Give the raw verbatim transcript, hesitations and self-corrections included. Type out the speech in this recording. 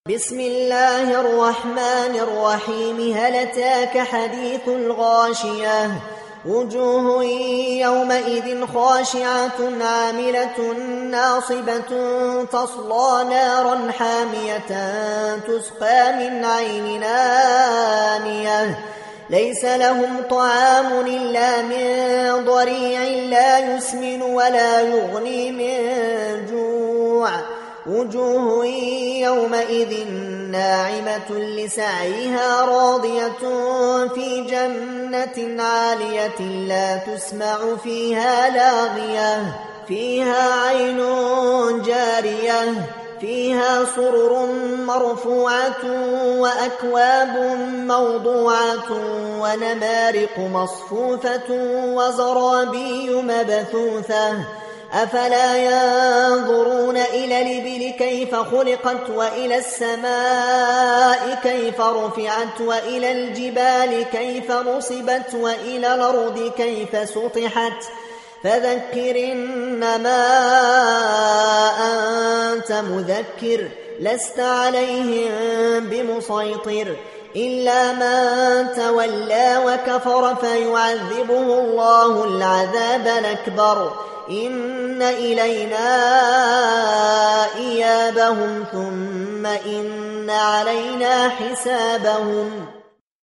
بسم الله الرحمن الرحيم. هل أتاك حديث الغاشية؟ وجوه يومئذ خاشعة عاملة ناصبة تصلى نارا حامية تسقى من عين آنية ليس لهم طعام إلا من ضريع لا يسمن ولا يغني من جوع. وجوه يومئذ ناعمة لسعيها راضية في جنة عالية لا تسمع فيها لاغية فيها عين جارية فيها سرر مرفوعة وأكواب موضوعة ونمارق مصفوفة وزرابي مبثوثة. أفلا ينظرون إلى الإبل كيف خلقت وإلى السماء كيف رفعت وإلى الجبال كيف نصبت وإلى الأرض كيف سطحت فذكر إنما أنت مذكر لست عليهم بمسيطر إلا من تولى وكفر فيعذبه الله العذاب الأكبر. إن إلينا إيابهم ثم إن علينا حسابهم.